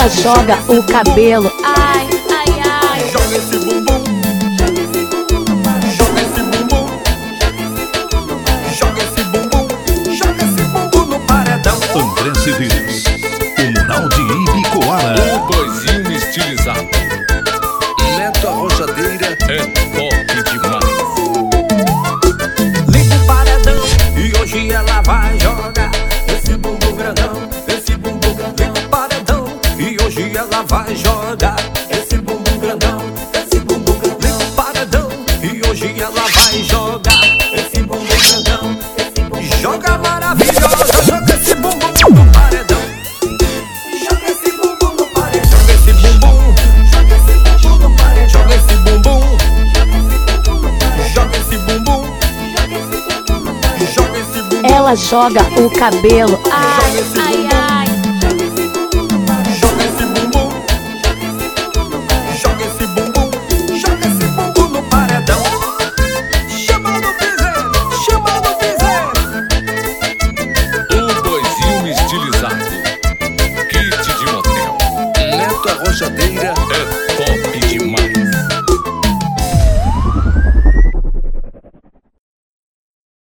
Ela joga o cabelo. Ai, ai, ai. Joga esse bumbum. Joga esse bumbum. Joga esse bumbum. Joga esse bumbum no paredão. André Cedeiros, o mural de Ibicoara. O boizinho estilizado. Neto Arrojadeira é top demais. Liga o paredão e hoje ela vai jogar esse bumbum grandão, esse bumbum grandão. Liga o paredão e hoje ela vai jogar esse bumbum grandão, esse bumbum grandão. Liga o paredão e hoje ela vai jogar esse bumbum grandão, esse bumbum. Joga maravilhosa, joga esse bumbum no paredão. Joga esse bumbum no paredão. Joga esse bumbum. Joga esse bumbum no paredão. Joga esse bumbum. Joga esse bumbum. Joga esse bumbum. Ela joga o cabelo. Ai, ai, ai. Joga esse bumbum. Joga esse bumbum. Joga esse bumbum no paredão. Chama no piseiro. Chama no piseiro. O boizinho estilizado. Kit de motel. Neto Arrojadeira é